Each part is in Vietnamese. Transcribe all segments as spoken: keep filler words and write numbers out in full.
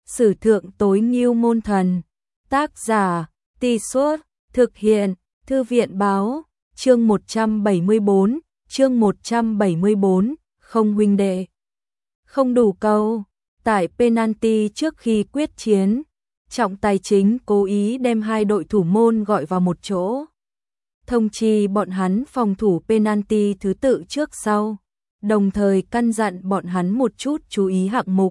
Sử thượng tối ngưu môn thần. Tác giả, Tì Suốt, thực hiện, Thư viện báo, chương một trăm bảy mươi bốn, chương một trăm bảy mươi bốn, không huynh đệ. Không đủ câu, tại penalty trước khi quyết chiến, trọng tài chính cố ý đem hai đội thủ môn gọi vào một chỗ. Thông chi bọn hắn phòng thủ penalty thứ tự trước sau, đồng thời căn dặn bọn hắn một chút chú ý hạng mục.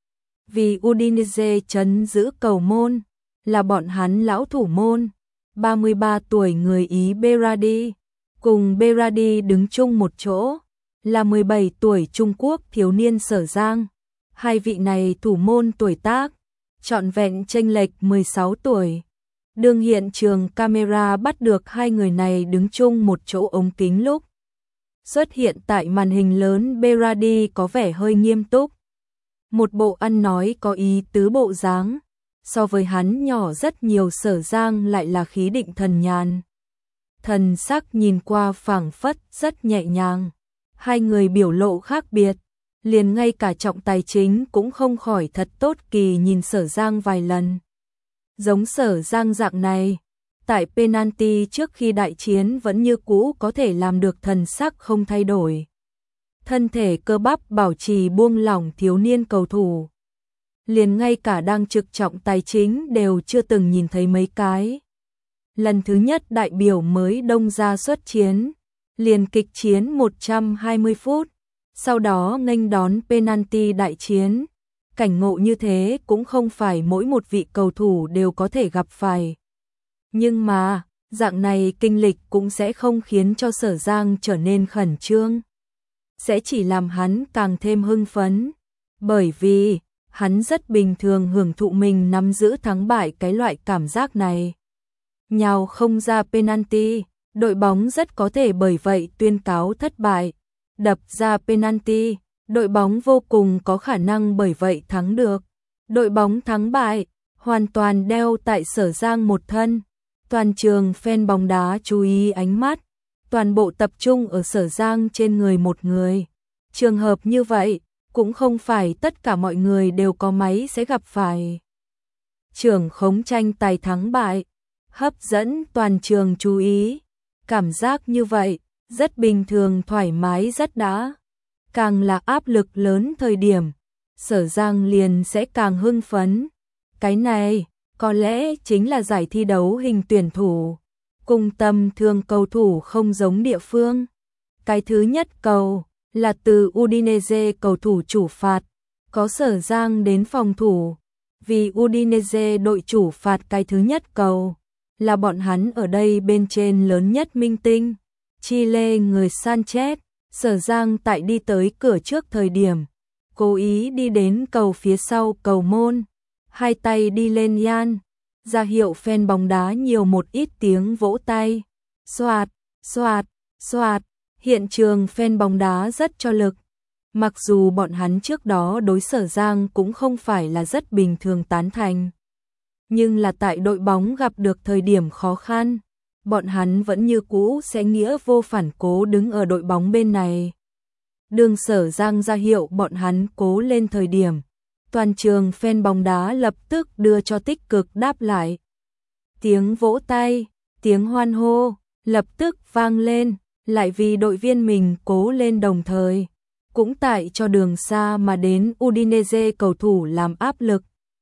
Vì Udinese trấn giữ cầu môn, là bọn hắn lão thủ môn, ba mươi ba tuổi người Ý Berardi, cùng Berardi đứng chung một chỗ, là mười bảy tuổi Trung Quốc thiếu niên Sở Giang. Hai vị này thủ môn tuổi tác, trọn vẹn chênh lệch mười sáu tuổi. Đương hiện trường camera bắt được hai người này đứng chung một chỗ ống kính lúc xuất hiện tại màn hình lớn. Berardi có vẻ hơi nghiêm túc, một bộ ăn nói có ý tứ bộ dáng, so với hắn nhỏ rất nhiều. Sở Giang lại là khí định thần nhàn, thần sắc nhìn qua phảng phất rất nhẹ nhàng. Hai người biểu lộ khác biệt, liền ngay cả trọng tài chính cũng không khỏi thật tốt kỳ nhìn Sở Giang vài lần. Giống Sở Giang dạng này, tại penalty trước khi đại chiến vẫn như cũ có thể làm được thần sắc không thay đổi. Thân thể cơ bắp bảo trì buông lỏng thiếu niên cầu thủ. Liền ngay cả đang trực trọng tài chính đều chưa từng nhìn thấy mấy cái. Lần thứ nhất đại biểu mới đông ra xuất chiến, liền kịch chiến một trăm hai mươi phút, sau đó nghênh đón penalty đại chiến. Cảnh ngộ như thế cũng không phải mỗi một vị cầu thủ đều có thể gặp phải. Nhưng mà, dạng này kinh lịch cũng sẽ không khiến cho Sở Giang trở nên khẩn trương, sẽ chỉ làm hắn càng thêm hưng phấn, bởi vì hắn rất bình thường hưởng thụ mình nắm giữ thắng bại cái loại cảm giác này. Nhào không ra penalty, đội bóng rất có thể bởi vậy tuyên cáo thất bại. Đập ra penalty, đội bóng vô cùng có khả năng bởi vậy thắng được. Đội bóng thắng bại, hoàn toàn đeo tại Sở Giang một thân. Toàn trường fan bóng đá chú ý ánh mắt, toàn bộ tập trung ở Sở Giang trên người một người. Trường hợp như vậy, cũng không phải tất cả mọi người đều có máy sẽ gặp phải. Trưởng khống tranh tài thắng bại, hấp dẫn toàn trường chú ý. Cảm giác như vậy, rất bình thường, thoải mái rất đã. Càng là áp lực lớn thời điểm, Sở Giang liền sẽ càng hưng phấn. Cái này, có lẽ chính là giải thi đấu hình tuyển thủ, cùng tầm thường cầu thủ không giống địa phương. Cái thứ nhất cầu là từ Udinese cầu thủ chủ phạt, có Sở Giang đến phòng thủ. Vì Udinese đội chủ phạt cái thứ nhất cầu, là bọn hắn ở đây bên trên lớn nhất minh tinh, Chile người Sanchez. Sở Giang tại đi tới cửa trước thời điểm, cố ý đi đến cầu phía sau cầu môn, hai tay đi lên yan, ra hiệu fan bóng đá nhiều một ít tiếng vỗ tay. Xoạt, xoạt, xoạt, hiện trường fan bóng đá rất cho lực. Mặc dù bọn hắn trước đó đối Sở Giang cũng không phải là rất bình thường tán thành, nhưng là tại đội bóng gặp được thời điểm khó khăn, bọn hắn vẫn như cũ sẽ nghĩa vô phản cố đứng ở đội bóng bên này. Đường Sở Giang ra hiệu bọn hắn cố lên thời điểm, toàn trường fan bóng đá lập tức đưa cho tích cực đáp lại. Tiếng vỗ tay, tiếng hoan hô, lập tức vang lên, lại vì đội viên mình cố lên, đồng thời cũng tại cho đường xa mà đến Udinese cầu thủ làm áp lực.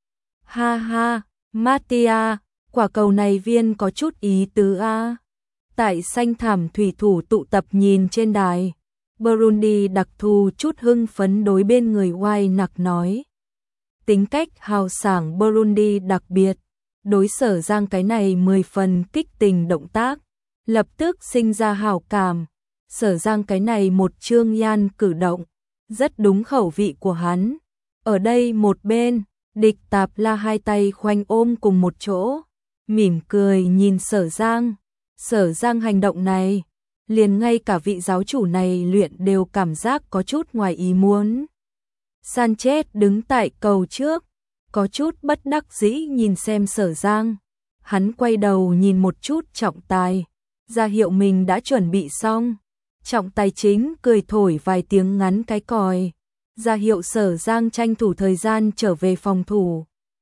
Ha ha, Mattia, quả cầu này viên có chút ý tứ a. Tại xanh thảm thủy thủ tụ tập nhìn trên đài, Burundi đặc thù chút hưng phấn đối bên người White nặc nói. Tính cách hào sảng Burundi đặc biệt, đối Sở Giang cái này mười phần kích tình động tác, lập tức sinh ra hảo cảm. Sở Giang cái này một trương yan cử động, rất đúng khẩu vị của hắn. Ở đây một bên, địch tạp la hai tay khoanh ôm cùng một chỗ, mỉm cười nhìn Sở Giang. Sở Giang hành động này, liền ngay cả vị giáo chủ này luyện đều cảm giác có chút ngoài ý muốn. Sanchez đứng tại cầu trước, có chút bất đắc dĩ nhìn xem Sở Giang. Hắn quay đầu nhìn một chút trọng tài, ra hiệu mình đã chuẩn bị xong. Trọng tài chính cười thổi vài tiếng ngắn cái còi, ra hiệu Sở Giang tranh thủ thời gian trở về phòng thủ.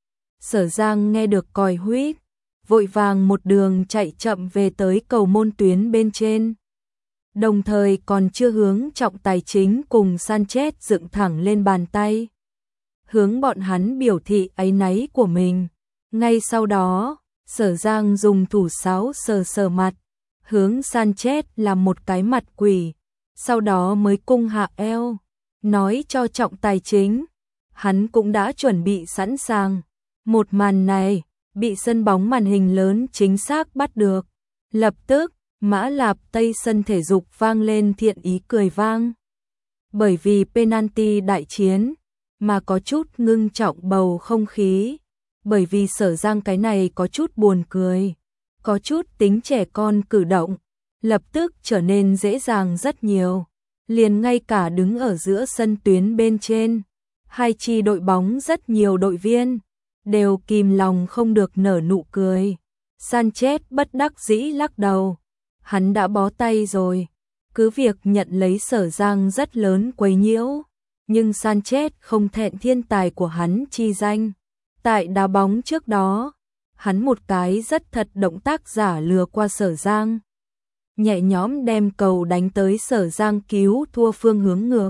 Sở Giang nghe được còi huýt, vội vàng một đường chạy chậm về tới cầu môn tuyến bên trên. Đồng thời còn chưa hướng trọng tài chính cùng Sanchez dựng thẳng lên bàn tay, hướng bọn hắn biểu thị áy náy của mình. Ngay sau đó, Sở Giang dùng thủ sáo sờ sờ mặt, hướng Sanchez làm một cái mặt quỷ, sau đó mới cung hạ eo, nói cho trọng tài chính, hắn cũng đã chuẩn bị sẵn sàng. Một màn này, bị sân bóng màn hình lớn chính xác bắt được. Lập tức, Mã Lạp Tây sân thể dục vang lên thiện ý cười vang. Bởi vì penalty đại chiến, mà có chút ngưng trọng bầu không khí. Bởi vì Sở Giang cái này có chút buồn cười, có chút tính trẻ con cử động, lập tức trở nên dễ dàng rất nhiều. Liền ngay cả đứng ở giữa sân tuyến bên trên, hai chi đội bóng rất nhiều đội viên, đều kìm lòng không được nở nụ cười. Sanchez bất đắc dĩ lắc đầu, hắn đã bó tay rồi, cứ việc nhận lấy Sở Giang rất lớn quấy nhiễu, nhưng Sanchez không thẹn thiên tài của hắn chi danh. Tại đá bóng trước đó, hắn một cái rất thật động tác giả lừa qua Sở Giang, nhẹ nhõm đem cầu đánh tới Sở Giang cứu thua phương hướng ngược.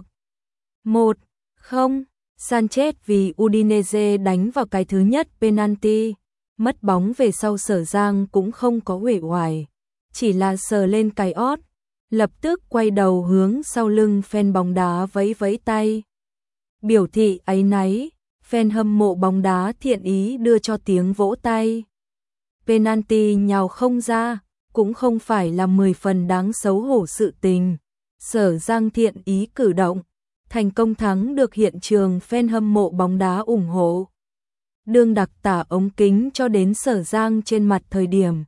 một không, Sanchez vì Udinese đánh vào cái thứ nhất penalty, mất bóng về sau Sở Giang cũng không có uể oải, chỉ là sờ lên cái ót, lập tức quay đầu hướng sau lưng fan bóng đá vẫy vẫy tay, biểu thị áy náy. Fan hâm mộ bóng đá thiện ý đưa cho tiếng vỗ tay. Penalty nhào không ra, cũng không phải là mười phần đáng xấu hổ sự tình. Sở Giang thiện ý cử động, thành công thắng được hiện trường fan hâm mộ bóng đá ủng hộ. Đương đặc tả ống kính cho đến Sở Giang trên mặt thời điểm.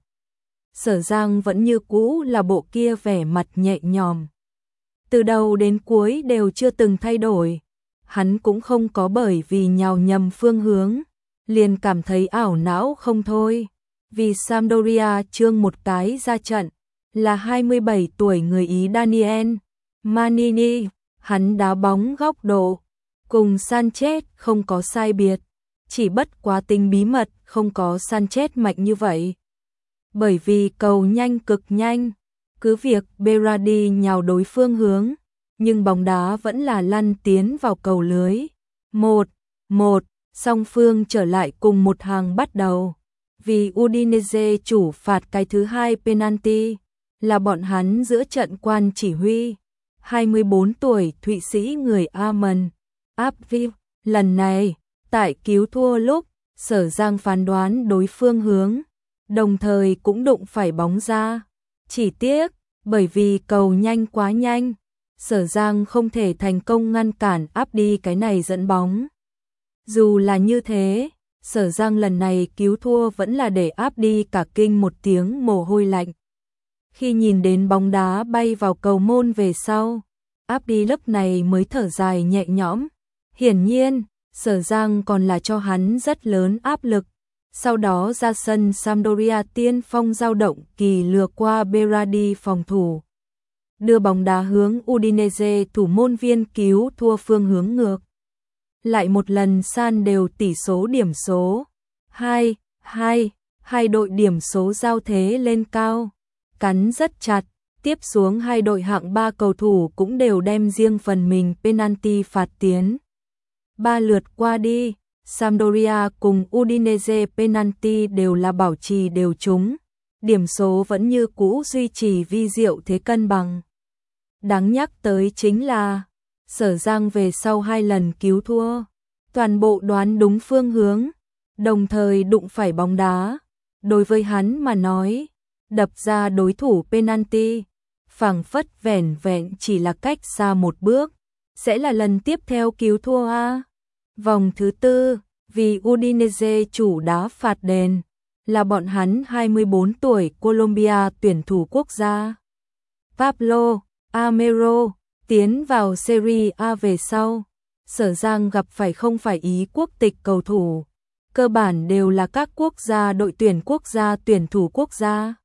Sở Giang vẫn như cũ là bộ kia vẻ mặt nhẹ nhõm. Từ đầu đến cuối đều chưa từng thay đổi. Hắn cũng không có bởi vì nhào nhầm phương hướng, liền cảm thấy ảo não không thôi. Vì Sampdoria trương một cái ra trận, là hai mươi bảy tuổi người Ý Daniel Manini, hắn đá bóng góc độ, cùng Sanchez không có sai biệt, chỉ bất quá tính bí mật không có Sanchez mạnh như vậy. Bởi vì cầu nhanh cực nhanh, cứ việc Berardi nhào đối phương hướng, nhưng bóng đá vẫn là lăn tiến vào cầu lưới. một một, song phương trở lại cùng một hàng bắt đầu. Vì Udinese chủ phạt cái thứ hai penalty, là bọn hắn giữa trận quan chỉ huy. hai mươi bốn tuổi Thụy Sĩ người Arman Apviv, lần này, tại cứu thua lúc, Sở Giang phán đoán đối phương hướng, đồng thời cũng đụng phải bóng ra. Chỉ tiếc, bởi vì cầu nhanh quá nhanh, Sở Giang không thể thành công ngăn cản áp đi cái này dẫn bóng. Dù là như thế, Sở Giang lần này cứu thua vẫn là để áp đi cả kinh một tiếng mồ hôi lạnh. Khi nhìn đến bóng đá bay vào cầu môn về sau, áp đi lúc này mới thở dài nhẹ nhõm. Hiển nhiên, Sở Giang còn là cho hắn rất lớn áp lực. Sau đó ra sân Sampdoria tiên phong dao động kỳ lừa qua Berardi phòng thủ, đưa bóng đá hướng Udinese thủ môn viên cứu thua phương hướng ngược. Lại một lần san đều tỷ số điểm số. hai hai, hai đội điểm số giao thế lên cao, cắn rất chặt. Tiếp xuống hai đội hạng ba cầu thủ cũng đều đem riêng phần mình penalty phạt tiến. Ba lượt qua đi, Sampdoria cùng Udinese penalty đều là bảo trì đều trúng. Điểm số vẫn như cũ duy trì vi diệu thế cân bằng. Đáng nhắc tới chính là, Sở Giang về sau hai lần cứu thua, toàn bộ đoán đúng phương hướng, đồng thời đụng phải bóng đá. Đối với hắn mà nói, đập ra đối thủ penalty, phảng phất vẻn vẹn chỉ là cách xa một bước, sẽ là lần tiếp theo cứu thua a. Vòng thứ tư, vì Udinese chủ đá phạt đền, là bọn hắn hai mươi bốn tuổi Colombia tuyển thủ quốc gia. Pablo Amero tiến vào Serie A về sau, Sở Giang gặp phải không phải Ý quốc tịch cầu thủ, cơ bản đều là các quốc gia đội tuyển quốc gia tuyển thủ quốc gia.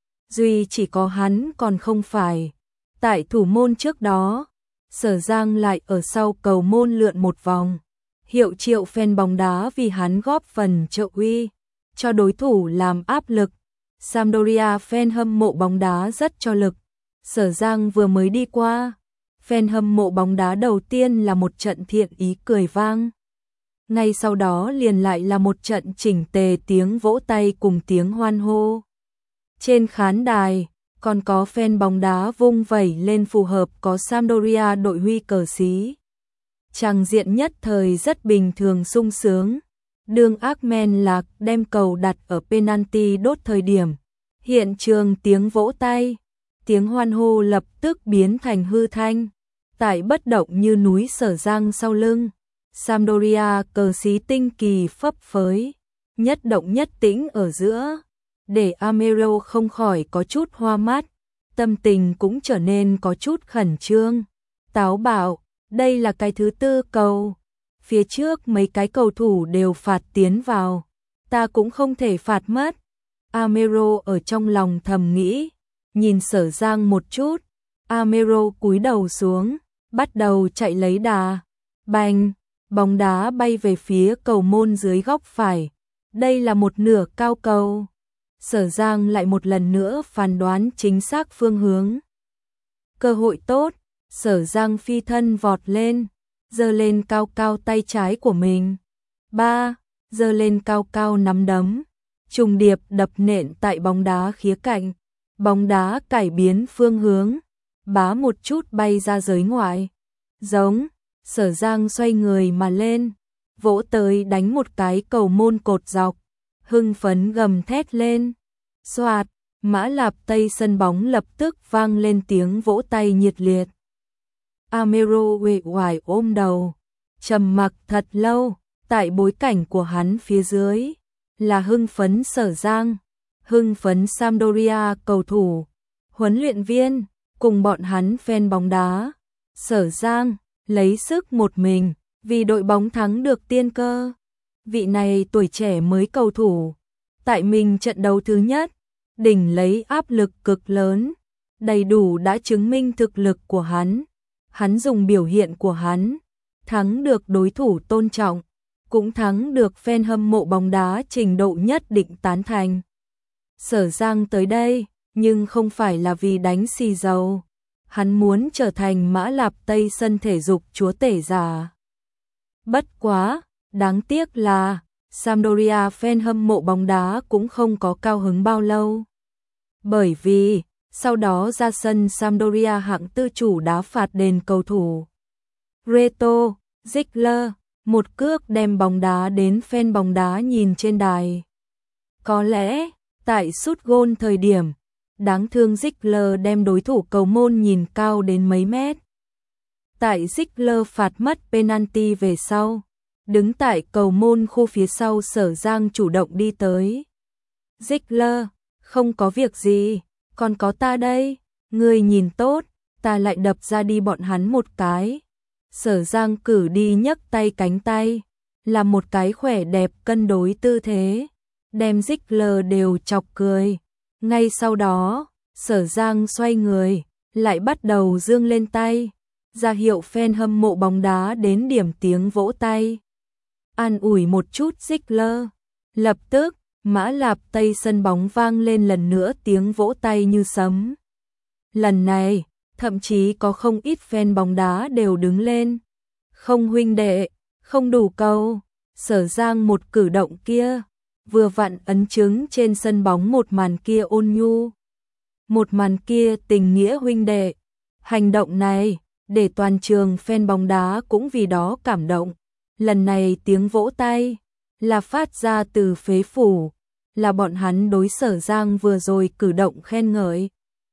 Duy chỉ có hắn còn không phải. Tại thủ môn trước đó, Sở Giang lại ở sau cầu môn lượn một vòng. hiệu triệu fan bóng đá vì hắn góp phần trợ uy cho đối thủ làm áp lực. Sampdoria fan hâm mộ bóng đá rất cho lực. Sở Giang vừa mới đi qua, fan hâm mộ bóng đá đầu tiên là một trận thiện ý cười vang. Ngay sau đó liền lại là một trận chỉnh tề tiếng vỗ tay cùng tiếng hoan hô. Trên khán đài, còn có fan bóng đá vung vẩy lên phù hợp có Sampdoria đội huy cờ xí. Tràng diện nhất thời rất bình thường sung sướng. Đương Ahmed Lạc đem cầu đặt ở penalty đốt thời điểm. Hiện trường tiếng vỗ tay, tiếng hoan hô lập tức biến thành hư thanh. Tại bất động như núi Sở Giang sau lưng, Sampdoria cờ xí tinh kỳ phấp phới, nhất động nhất tĩnh ở giữa, để Amero không khỏi có chút hoa mắt, tâm tình cũng trở nên có chút khẩn trương. Táo bạo, đây là cái thứ tư cầu, phía trước mấy cái cầu thủ đều phạt tiến vào, ta cũng không thể phạt mất. Amero ở trong lòng thầm nghĩ, nhìn Sở Giang một chút, Amero cúi đầu xuống, bắt đầu chạy lấy đà. Bành, bóng đá bay về phía cầu môn dưới góc phải. Đây là một nửa cao cầu. Sở Giang lại một lần nữa phán đoán chính xác phương hướng. Cơ hội tốt, Sở Giang phi thân vọt lên, giơ lên cao cao tay trái của mình. Ba, giơ lên cao cao nắm đấm, trùng điệp đập nện tại bóng đá khía cạnh. Bóng đá cải biến phương hướng, bá một chút bay ra giới ngoại. Giống, Sở Giang xoay người mà lên, vỗ tới đánh một cái cầu môn cột dọc, hưng phấn gầm thét lên. Xoạt, Mã Lạp Tây sân bóng lập tức vang lên tiếng vỗ tay nhiệt liệt. Amero uể oải ôm đầu, trầm mặc thật lâu, tại bối cảnh của hắn phía dưới là hưng phấn Sở Giang, hưng phấn Sampdoria cầu thủ, huấn luyện viên, cùng bọn hắn fan bóng đá. Sở Giang lấy sức một mình, vì đội bóng thắng được tiên cơ. Vị này tuổi trẻ mới cầu thủ, tại mình trận đấu thứ nhất, đỉnh lấy áp lực cực lớn, đầy đủ đã chứng minh thực lực của hắn. Hắn dùng biểu hiện của hắn, thắng được đối thủ tôn trọng, cũng thắng được fan hâm mộ bóng đá trình độ nhất định tán thành. Sở Giang tới đây, nhưng không phải là vì đánh xì dầu. Hắn muốn trở thành Mã Lạp Tây sân thể dục chúa tể giả. Bất quá, đáng tiếc là Sampdoria fan hâm mộ bóng đá cũng không có cao hứng bao lâu. Bởi vì, sau đó ra sân Sampdoria hạng tư chủ đá phạt đền cầu thủ. Reto, Ziegler, một cước đem bóng đá đến fan bóng đá nhìn trên đài. Có lẽ, tại sút gôn thời điểm, đáng thương Ziegler đem đối thủ cầu môn nhìn cao đến mấy mét. Tại Ziegler phạt mất penalty về sau, đứng tại cầu môn khu phía sau Sở Giang chủ động đi tới. Ziegler, không có việc gì, còn có ta đây, ngươi nhìn tốt, ta lại đập ra đi bọn hắn một cái. Sở Giang cử đi nhấc tay cánh tay, là một cái khỏe đẹp cân đối tư thế, đem Ziegler đều chọc cười. Ngay sau đó, Sở Giang xoay người, lại bắt đầu giương lên tay, ra hiệu fan hâm mộ bóng đá đến điểm tiếng vỗ tay. An ủi một chút Ziegler, lập tức, Mã Lạp Tây sân bóng vang lên lần nữa tiếng vỗ tay như sấm. Lần này, thậm chí có không ít fan bóng đá đều đứng lên. Không huynh đệ, không đủ cầu. Sở Giang một cử động kia, vừa vặn ấn chứng trên sân bóng một màn kia ôn nhu. Một màn kia tình nghĩa huynh đệ. Hành động này, để toàn trường fan bóng đá cũng vì đó cảm động. Lần này tiếng vỗ tay, là phát ra từ phế phủ, là bọn hắn đối Sở Giang vừa rồi cử động khen ngợi.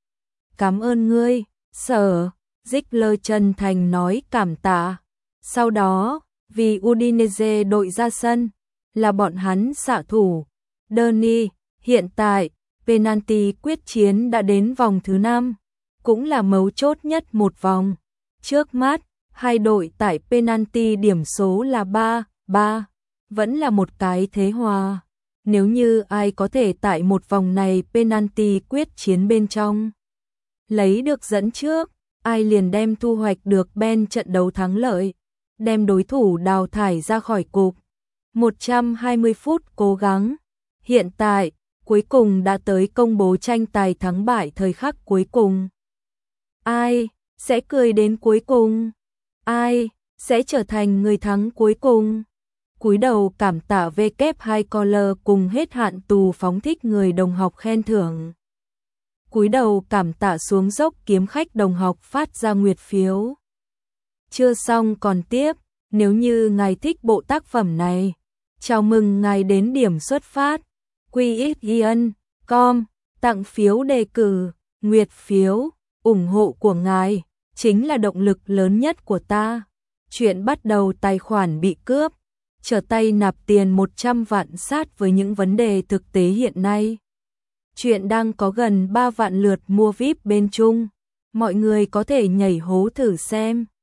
Cảm ơn ngươi, Sở, Ziegler chân thành nói cảm tạ. Sau đó, vì Udinese đội ra sân, là bọn hắn xạ thủ. Derny, hiện tại, penalty quyết chiến đã đến vòng thứ năm, cũng là mấu chốt nhất một vòng. Trước mắt, hai đội tại penalty điểm số là ba ba, vẫn là một cái thế hòa. Nếu như ai có thể tại một vòng này penalty quyết chiến bên trong lấy được dẫn trước, ai liền đem thu hoạch được bên trận đấu thắng lợi. đem đối thủ đào thải ra khỏi cục. một trăm hai mươi phút cố gắng. Hiện tại, cuối cùng đã tới công bố tranh tài thắng bại thời khắc cuối cùng. Ai sẽ cười đến cuối cùng? Ai sẽ trở thành người thắng cuối cùng? Cúi đầu cảm tạ vê kép hai Color cùng hết hạn tù phóng thích người đồng học khen thưởng. Cúi đầu cảm tạ xuống dốc kiếm khách đồng học phát ra nguyệt phiếu. Chưa xong còn tiếp, nếu như ngài thích bộ tác phẩm này, chào mừng ngài đến điểm xuất phát quy ích yên chấm com tặng phiếu đề cử, nguyệt phiếu, ủng hộ của ngài chính là động lực lớn nhất của ta. Chuyện bắt đầu tài khoản bị cướp, trở tay nạp tiền một trăm vạn sát với những vấn đề thực tế hiện nay. Chuyện đang có gần ba vạn lượt mua víp bên Trung, mọi người có thể nhảy hố thử xem.